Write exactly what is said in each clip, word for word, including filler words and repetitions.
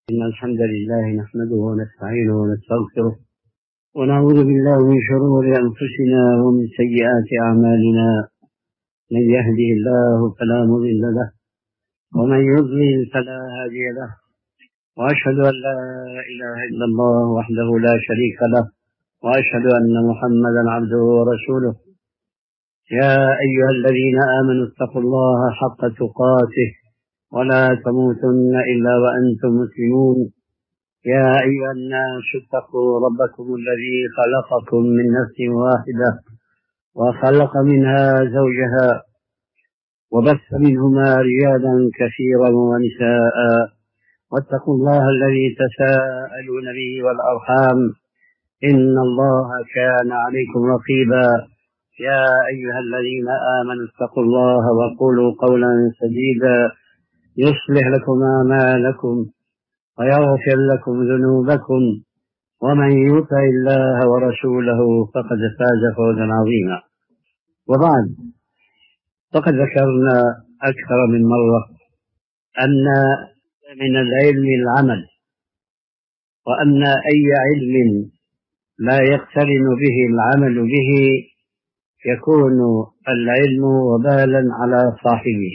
إن الحمد لله نحمده ونستعينه ونستغفره ونعوذ بالله من شرور أنفسنا ومن سيئات أعمالنا. من يهده الله فلا مضل له ومن يضلل فلا هادي له، وأشهد أن لا إله إلا الله وحده لا شريك له، وأشهد أن محمدا عبده ورسوله. يا أيها الذين آمنوا اتقوا الله حق تقاته ولا تموتن إلا وأنتم مسلمون. يا أيها الناس اتقوا ربكم الذي خلقكم من نفس واحدة وخلق منها زوجها وبث منهما رجالا كثيرا ونساء، واتقوا الله الذي تساءلون به والأرحام إن الله كان عليكم رقيبا. يا أيها الذين آمنوا اتقوا الله وقولوا قولا سديدا يصلح لكم أعمالكم ويغفر لكم ذنوبكم، ومن يطع الله ورسوله فقد فاز فوزا عظيما. وبعد، فقد ذكرنا أكثر من مرة أن من العلم العمل، وأن أي علم لا يقترن به العمل به يكون العلم وبالا على صاحبه.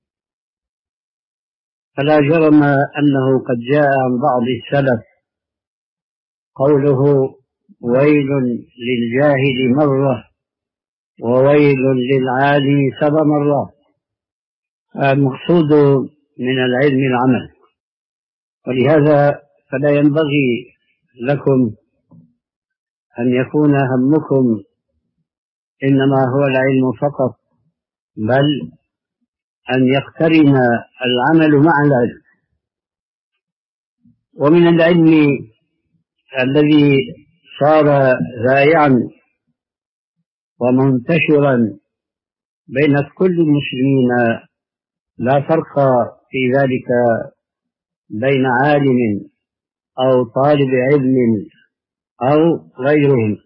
فلا جرم أنه قد جاء عن بعض السلف قوله: ويل للجاهل مرة وويل للعالم سبع مرات. المقصود من العلم العمل، ولهذا فلا ينبغي لكم أن يكون همكم إنما هو العلم فقط، بل أن يقترن العمل مع العلم. ومن العلم الذي صار ذائعا ومنتشرا بين كل المسلمين لا فرق في ذلك بين عالم أو طالب علم أو غيرهم،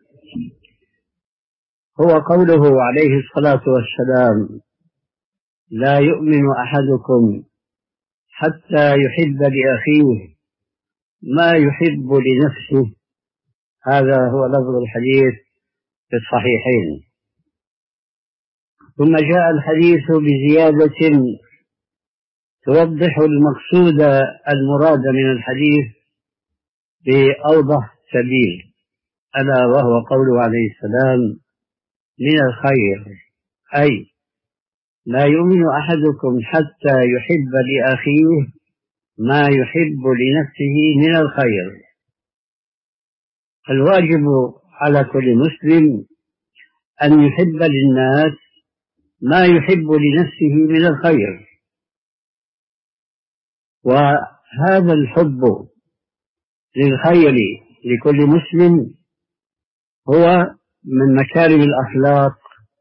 هو قوله عليه الصلاة والسلام: لا يؤمن أحدكم حتى يحب لأخيه ما يحب لنفسه. هذا هو لفظ الحديث في الصحيحين. ثم جاء الحديث بزيادة توضح المقصود المراد من الحديث بأوضح سبيل، ألا وهو قوله عليه السلام: من الخير، أي لا يؤمن أحدكم حتى يحب لأخيه ما يحب لنفسه من الخير. الواجب على كل مسلم أن يحب للناس ما يحب لنفسه من الخير، وهذا الحب للخير لكل مسلم هو من مكارم الأخلاق،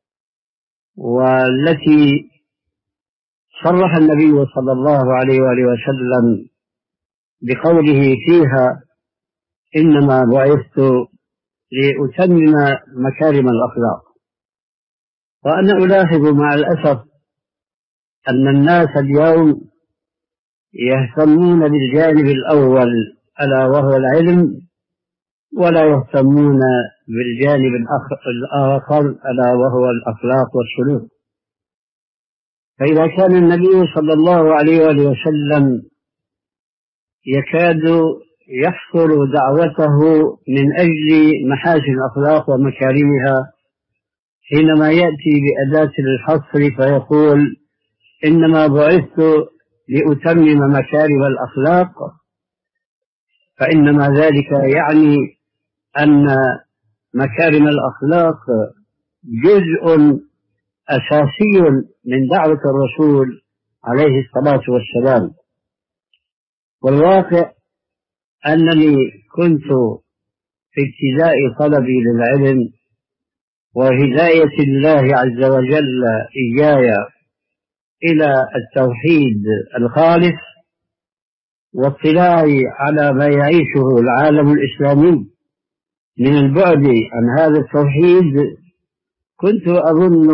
والتي صرح النبي صلى الله عليه وآله وسلم بقوله فيها: إنما بعثت لأتمم مكارم الأخلاق. وأنا ألاحظ مع الأسف أن الناس اليوم يهتمون بالجانب الأول ألا وهو العلم، ولا يهتمون بالجانب الآخر ألا وهو الأخلاق والسلوك. فإذا كان النبي صلى الله عليه وآله وسلم يكاد يحصر دعوته من أجل محاسن الأخلاق ومكارمها، حينما يأتي بأداة الحصر فيقول: إنما بعثت لأتمم مكارم الأخلاق، فإنما ذلك يعني أن مكارم الأخلاق جزء أساسي من دعوة الرسول عليه الصلاة والسلام. والواقع أنني كنت في ابتداء طلبي للعلم وهداية الله عز وجل إياي إلى التوحيد الخالص واطلاعي على ما يعيشه العالم الإسلامي من البعد عن هذا التوحيد، كنت أظن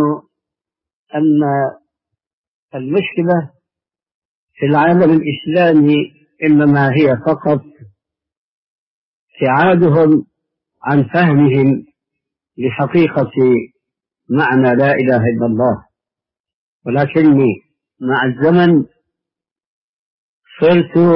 أن المشكلة في العالم الإسلامي إنما هي فقط ابتعادهم عن فهمهم لحقيقة معنى لا إله إلا الله. ولكني مع الزمن صرت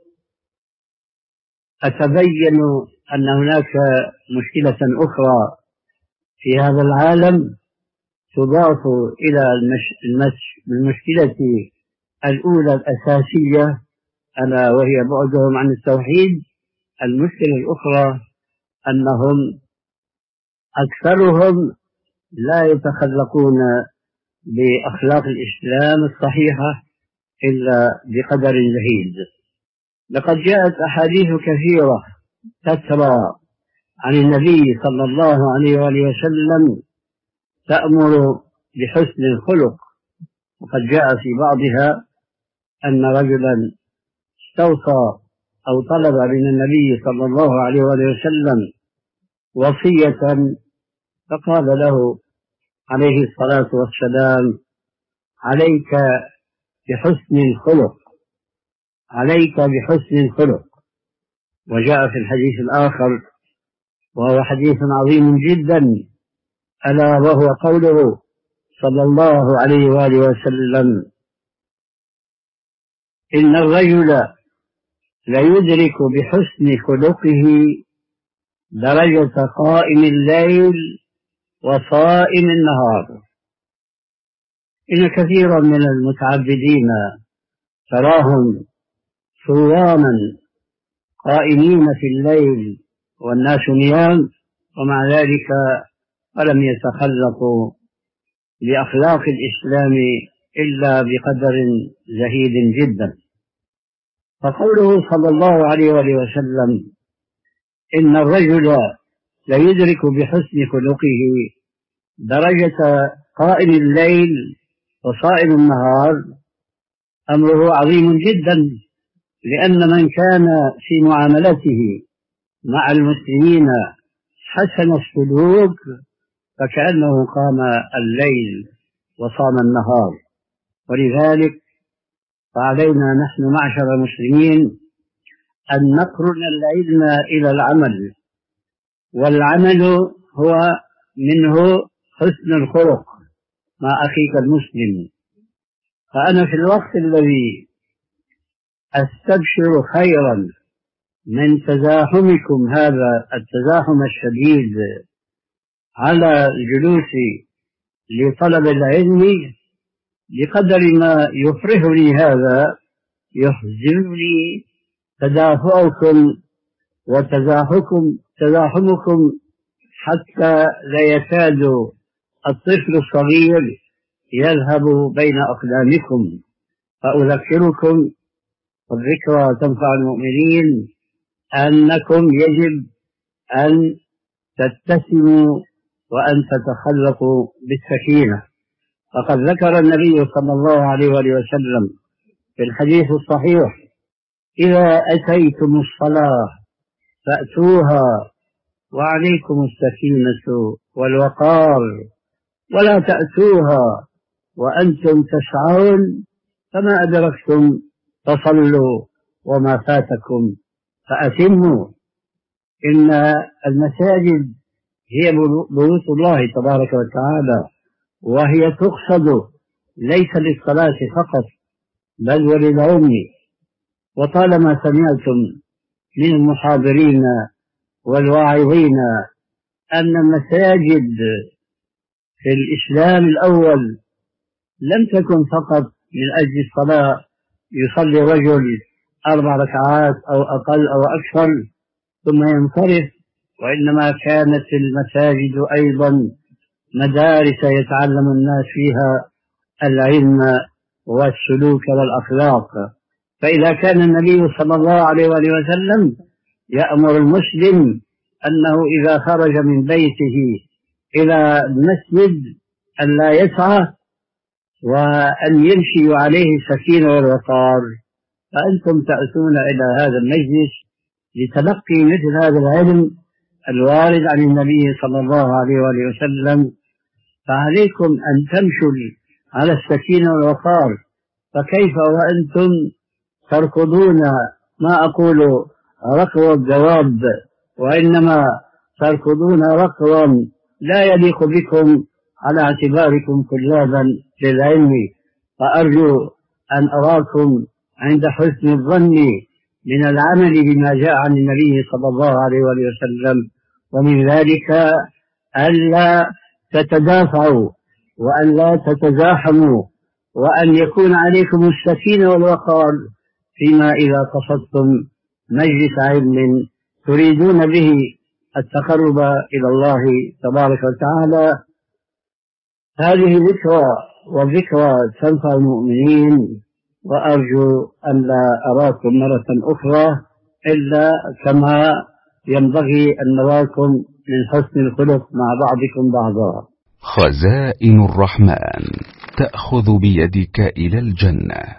أتبين أن هناك مشكلة أخرى في هذا العالم تضاف إلى المشكلة الأولى الأساسية، ألا وهي بعدهم عن التوحيد. المشكلة الأخرى أنهم أكثرهم لا يتخلقون بأخلاق الإسلام الصحيحة إلا بقدر زهيد. لقد جاءت أحاديث كثيرة تترى عن النبي صلى الله عليه وآله وسلم تأمر بحسن الخلق، وقد جاء في بعضها أن رجلا استوصى أو طلب من النبي صلى الله عليه وآله وسلم وصية، فقال له عليه الصلاة والسلام: عليك بحسن الخلق، عليك بحسن الخلق. وجاء في الحديث الآخر وهو حديث عظيم جدا، ألا وهو قوله صلى الله عليه وآله وسلم: إن الرجل ليدرك بحسن خلقه درجة قائم الليل وصائم النهار. إن كثيرا من المتعبدين تراهم صواما قائمين في الليل والناس نيام، ومع ذلك ولم يتخلقوا بأخلاق الإسلام إلا بقدر زهيد جدا. فقوله صلى الله عليه وآله وسلم: إن الرجل ليدرك بحسن خلقه درجة قائم الليل وصائم النهار، أمره عظيم جدا، لأن من كان في معاملته مع المسلمين حسن السلوك فكأنه قام الليل وصام النهار. ولذلك فعلينا نحن معشر المسلمين أن نقرن العلم إلى العمل، والعمل هو منه حسن الخلق مع أخيك المسلم. فأنا في الوقت الذي أستبشر خيرا من تزاحمكم هذا التزاحم الشديد على الجلوس لطلب العلم، بقدر ما يفرحني هذا يحزنني تدافعكم وتزاحمكم تزاحمكم حتى لا يكاد الطفل الصغير يذهب بين أقدامكم. فأذكركم، والذكرى تنفع المؤمنين، أنكم يجب أن تتسموا وأن تتخلقوا بالسكينة. فقد ذكر النبي صلى الله عليه وآله وسلم في الحديث الصحيح: إذا أتيتم الصلاة فأتوها وعليكم السكينة والوقار، ولا تأتوها وأنتم تسعون، فما أدركتم فصلوا وما فاتكم فأتموا. إن المساجد هي بيوت الله تبارك وتعالى، وهي تقصد ليس للصلاة فقط بل وللعلم. وطالما سمعتم من المحاضرين والواعظين أن المساجد في الإسلام الأول لم تكن فقط من أجل الصلاة، يصلي رجل أربع ركعات أو أقل أو أكثر ثم ينصرف، وإنما كانت المساجد أيضا مدارس يتعلم الناس فيها العلم والسلوك والأخلاق. فإذا كان النبي صلى الله عليه وآله وسلم يأمر المسلم أنه إذا خرج من بيته إلى المسجد أن لا يسعى وأن يمشي عليه السكينة والوقار، فأنتم تأتون إلى هذا المجلس لتلقي مثل هذا العلم الوارد عن النبي صلى الله عليه وآله وسلم، فعليكم أن تمشوا على السكينة والوقار. فكيف وأنتم تركضون ما أقول ركض الدواب، وإنما تركضون ركضا لا يليق بكم على اعتباركم طلابا للعلم. فأرجو أن أراكم عند حسن الظن من العمل بما جاء عن النبي صلى الله عليه وسلم، ومن ذلك ألا تتدافعوا وأن لا تتزاحموا، وأن يكون عليكم السكينة والوقار فيما إذا قصدتم مجلس علم تريدون به التقرب إلى الله تبارك وتعالى. هذه ذكرى، والذكرى تنفع المؤمنين، وأرجو أن لا أراكم مرة أخرى إلا كما ينبغي أن نراكم من حسن الخلق مع بعضكم بعضا. خزائن الرحمن تأخذ بيدك إلى الجنة.